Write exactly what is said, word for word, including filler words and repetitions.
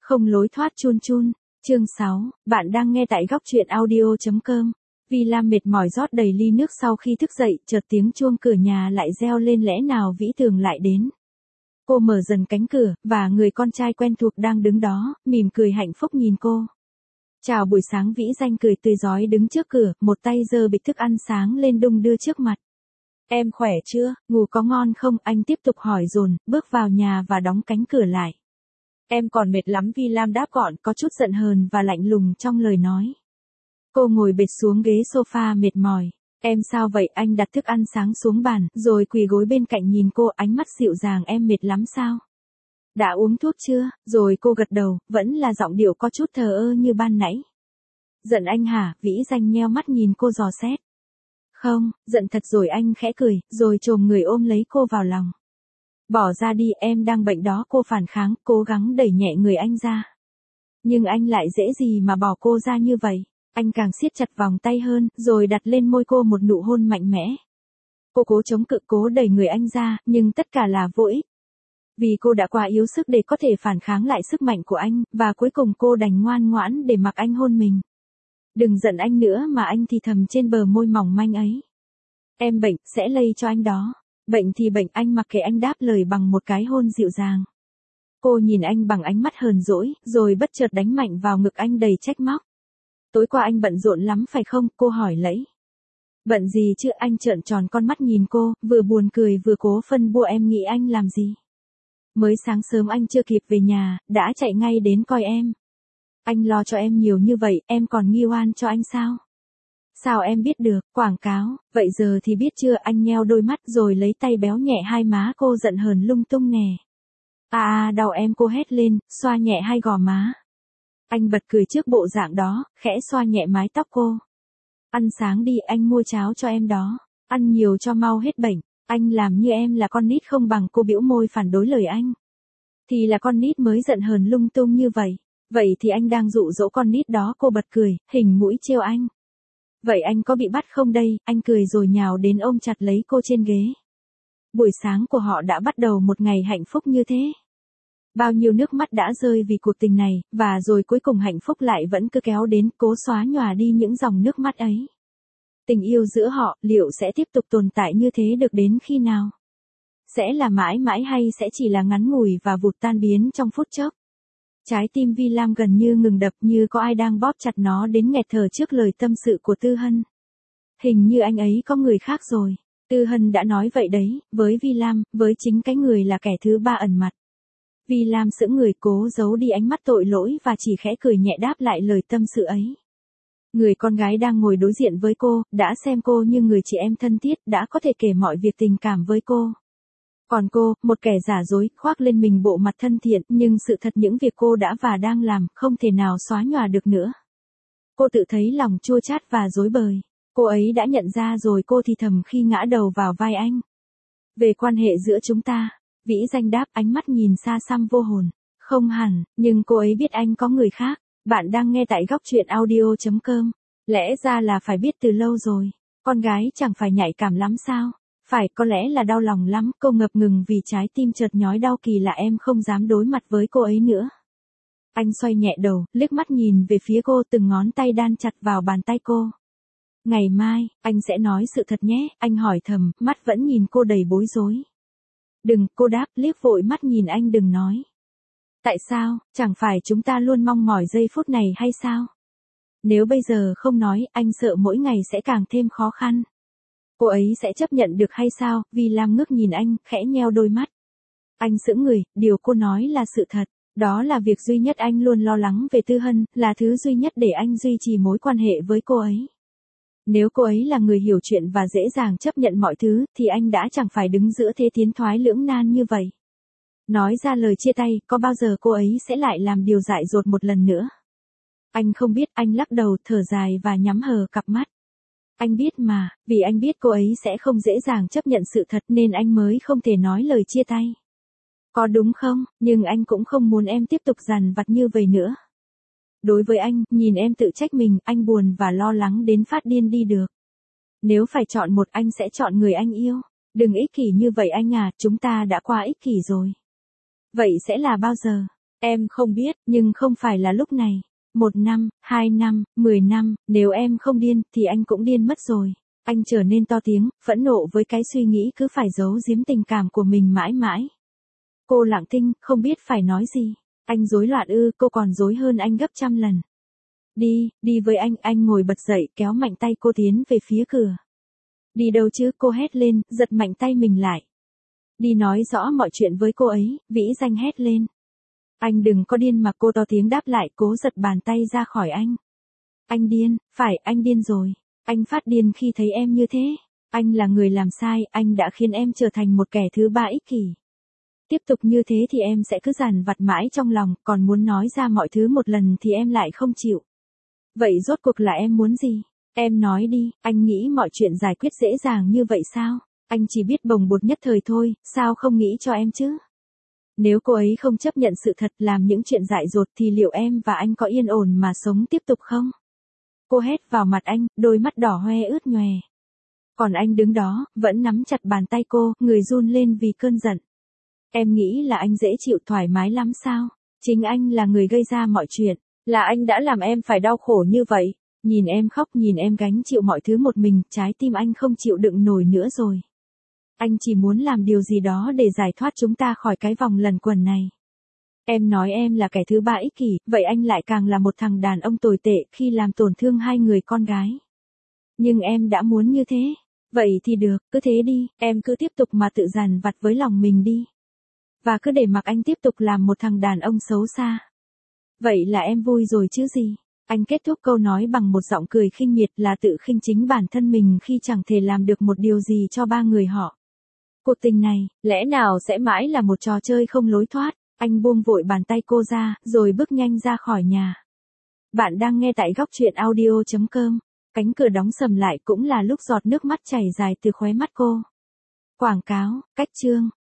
Không lối thoát chun chun. Chương sáu, bạn đang nghe tại góc truyện audio chấm com. Vi Lam mệt mỏi rót đầy ly nước sau khi thức dậy, chợt tiếng chuông cửa nhà lại reo lên, lẽ nào Vĩ Tường lại đến. Cô mở dần cánh cửa, và người con trai quen thuộc đang đứng đó, mỉm cười hạnh phúc nhìn cô. Chào buổi sáng. Vĩ Danh cười tươi rói đứng trước cửa, một tay giơ bịch thức ăn sáng lên đung đưa trước mặt. Em khỏe chưa, ngủ có ngon không? Anh tiếp tục hỏi dồn, bước vào nhà và đóng cánh cửa lại. Em còn mệt lắm, Vi Lam đáp gọn, có chút giận hờn và lạnh lùng trong lời nói. Cô ngồi bệt xuống ghế sofa mệt mỏi. Em sao vậy? Anh đặt thức ăn sáng xuống bàn, rồi quỳ gối bên cạnh nhìn cô, ánh mắt dịu dàng. Em mệt lắm sao? Đã uống thuốc chưa? Rồi cô gật đầu, vẫn là giọng điệu có chút thờ ơ như ban nãy. Giận anh hả? Vĩ Danh nheo mắt nhìn cô dò xét. Không, giận thật rồi. Anh khẽ cười, rồi chồm người ôm lấy cô vào lòng. Bỏ ra đi, em đang bệnh đó. Cô phản kháng, cố gắng đẩy nhẹ người anh ra. Nhưng anh lại dễ gì mà bỏ cô ra như vậy. Anh càng siết chặt vòng tay hơn, rồi đặt lên môi cô một nụ hôn mạnh mẽ. Cô cố chống cự, cố đẩy người anh ra, nhưng tất cả là vô ích. Vì cô đã quá yếu sức để có thể phản kháng lại sức mạnh của anh, và cuối cùng cô đành ngoan ngoãn để mặc anh hôn mình. Đừng giận anh nữa mà, anh thì thầm trên bờ môi mỏng manh ấy. Em bệnh, sẽ lây cho anh đó. Bệnh thì bệnh, anh mặc kệ, anh đáp lời bằng một cái hôn dịu dàng. Cô nhìn anh bằng ánh mắt hờn dỗi, rồi bất chợt đánh mạnh vào ngực anh đầy trách móc. Tối qua anh bận rộn lắm phải không? Cô hỏi lẫy. Bận gì chứ? Anh trợn tròn con mắt nhìn cô, vừa buồn cười vừa cố phân bua. Em nghĩ anh làm gì? Mới sáng sớm anh chưa kịp về nhà, đã chạy ngay đến coi em. Anh lo cho em nhiều như vậy, em còn nghi oan cho anh sao? Sao em biết được? Quảng cáo, vậy giờ thì biết chưa? Anh nheo đôi mắt rồi lấy tay béo nhẹ hai má cô, giận hờn lung tung nè. À à, đau em. Cô hét lên, xoa nhẹ hai gò má. Anh bật cười trước bộ dạng đó, khẽ xoa nhẹ mái tóc cô. Ăn sáng đi, anh mua cháo cho em đó. Ăn nhiều cho mau hết bệnh. Anh làm như em là con nít không bằng. Cô bĩu môi phản đối lời anh. Thì là con nít mới giận hờn lung tung như vậy. Vậy thì anh đang dụ dỗ con nít đó. Cô bật cười, hình mũi trêu anh. Vậy anh có bị bắt không đây? Anh cười rồi nhào đến ôm chặt lấy cô trên ghế. Buổi sáng của họ đã bắt đầu một ngày hạnh phúc như thế. Bao nhiêu nước mắt đã rơi vì cuộc tình này, và rồi cuối cùng hạnh phúc lại vẫn cứ kéo đến, cố xóa nhòa đi những dòng nước mắt ấy. Tình yêu giữa họ, liệu sẽ tiếp tục tồn tại như thế được đến khi nào? Sẽ là mãi mãi hay sẽ chỉ là ngắn ngủi và vụt tan biến trong phút chốc? Trái tim Vi Lam gần như ngừng đập, như có ai đang bóp chặt nó đến nghẹt thở trước lời tâm sự của Tư Hân. Hình như anh ấy có người khác rồi. Tư Hân đã nói vậy đấy, với Vi Lam, với chính cái người là kẻ thứ ba ẩn mặt. Vi Lam sững người, cố giấu đi ánh mắt tội lỗi và chỉ khẽ cười nhẹ đáp lại lời tâm sự ấy. Người con gái đang ngồi đối diện với cô, đã xem cô như người chị em thân thiết, đã có thể kể mọi việc tình cảm với cô. Còn cô, một kẻ giả dối, khoác lên mình bộ mặt thân thiện, nhưng sự thật những việc cô đã và đang làm, không thể nào xóa nhòa được nữa. Cô tự thấy lòng chua chát và rối bời. Cô ấy đã nhận ra rồi, cô thì thầm khi ngã đầu vào vai anh. Về quan hệ giữa chúng ta, Vĩ Danh đáp, ánh mắt nhìn xa xăm vô hồn. Không hẳn, nhưng cô ấy biết anh có người khác. Bạn đang nghe tại góc truyện audio chấm com. Lẽ ra là phải biết từ lâu rồi. Con gái chẳng phải nhạy cảm lắm sao? Phải, có lẽ là đau lòng lắm. Cô ngập ngừng vì trái tim chợt nhói đau, kỳ lạ em không dám đối mặt với cô ấy nữa. Anh xoay nhẹ đầu, liếc mắt nhìn về phía cô, từng ngón tay đan chặt vào bàn tay cô. Ngày mai, anh sẽ nói sự thật nhé, anh hỏi thầm, mắt vẫn nhìn cô đầy bối rối. Đừng, cô đáp, liếc vội mắt nhìn anh. Đừng nói. Tại sao? Chẳng phải chúng ta luôn mong mỏi giây phút này hay sao? Nếu bây giờ không nói, anh sợ mỗi ngày sẽ càng thêm khó khăn. Cô ấy sẽ chấp nhận được hay sao? Vi Lam ngước nhìn anh, khẽ nheo đôi mắt. Anh sững người, điều cô nói là sự thật. Đó là việc duy nhất anh luôn lo lắng về Tư Hân, là thứ duy nhất để anh duy trì mối quan hệ với cô ấy. Nếu cô ấy là người hiểu chuyện và dễ dàng chấp nhận mọi thứ, thì anh đã chẳng phải đứng giữa thế tiến thoái lưỡng nan như vậy. Nói ra lời chia tay, có bao giờ cô ấy sẽ lại làm điều dại dột một lần nữa? Anh không biết, anh lắc đầu, thở dài và nhắm hờ cặp mắt. Anh biết mà, vì anh biết cô ấy sẽ không dễ dàng chấp nhận sự thật nên anh mới không thể nói lời chia tay. Có đúng không? Nhưng anh cũng không muốn em tiếp tục dằn vặt như vậy nữa. Đối với anh, nhìn em tự trách mình, anh buồn và lo lắng đến phát điên đi được. Nếu phải chọn một, anh sẽ chọn người anh yêu. Đừng ích kỷ như vậy anh à, chúng ta đã quá ích kỷ rồi. Vậy sẽ là bao giờ? Em không biết, nhưng không phải là lúc này. Một năm, hai năm, mười năm, nếu em không điên, thì anh cũng điên mất rồi. Anh trở nên to tiếng, phẫn nộ với cái suy nghĩ cứ phải giấu giếm tình cảm của mình mãi mãi. Cô lặng thinh, không biết phải nói gì. Anh rối loạn ư, cô còn rối hơn anh gấp trăm lần. Đi, đi với anh, anh ngồi bật dậy, kéo mạnh tay cô tiến về phía cửa. Đi đâu chứ, cô hét lên, giật mạnh tay mình lại. Đi nói rõ mọi chuyện với cô ấy, Vĩ Danh hét lên. Anh đừng có điên mà, cô to tiếng đáp lại, cố giật bàn tay ra khỏi anh. Anh điên, phải, anh điên rồi. Anh phát điên khi thấy em như thế. Anh là người làm sai, anh đã khiến em trở thành một kẻ thứ ba ích kỷ. Tiếp tục như thế thì em sẽ cứ dằn vặt mãi trong lòng, còn muốn nói ra mọi thứ một lần thì em lại không chịu. Vậy rốt cuộc là em muốn gì? Em nói đi, anh nghĩ mọi chuyện giải quyết dễ dàng như vậy sao? Anh chỉ biết bồng bột nhất thời thôi, sao không nghĩ cho em chứ? Nếu cô ấy không chấp nhận sự thật, làm những chuyện dại dột thì liệu em và anh có yên ổn mà sống tiếp tục không? Cô hét vào mặt anh, đôi mắt đỏ hoe ướt nhòe. Còn anh đứng đó, vẫn nắm chặt bàn tay cô, người run lên vì cơn giận. Em nghĩ là anh dễ chịu thoải mái lắm sao? Chính anh là người gây ra mọi chuyện, là anh đã làm em phải đau khổ như vậy. Nhìn em khóc, nhìn em gánh chịu mọi thứ một mình, trái tim anh không chịu đựng nổi nữa rồi. Anh chỉ muốn làm điều gì đó để giải thoát chúng ta khỏi cái vòng luẩn quẩn này. Em nói em là kẻ thứ ba ích kỷ, vậy anh lại càng là một thằng đàn ông tồi tệ khi làm tổn thương hai người con gái. Nhưng em đã muốn như thế. Vậy thì được, cứ thế đi, em cứ tiếp tục mà tự dằn vặt với lòng mình đi. Và cứ để mặc anh tiếp tục làm một thằng đàn ông xấu xa. Vậy là em vui rồi chứ gì? Anh kết thúc câu nói bằng một giọng cười khinh miệt, là tự khinh chính bản thân mình khi chẳng thể làm được một điều gì cho ba người họ. Cuộc tình này, lẽ nào sẽ mãi là một trò chơi không lối thoát? Anh buông vội bàn tay cô ra, rồi bước nhanh ra khỏi nhà. Bạn đang nghe tại góc truyện audio chấm com. Cánh cửa đóng sầm lại cũng là lúc giọt nước mắt chảy dài từ khóe mắt cô. Quảng cáo, cách chương.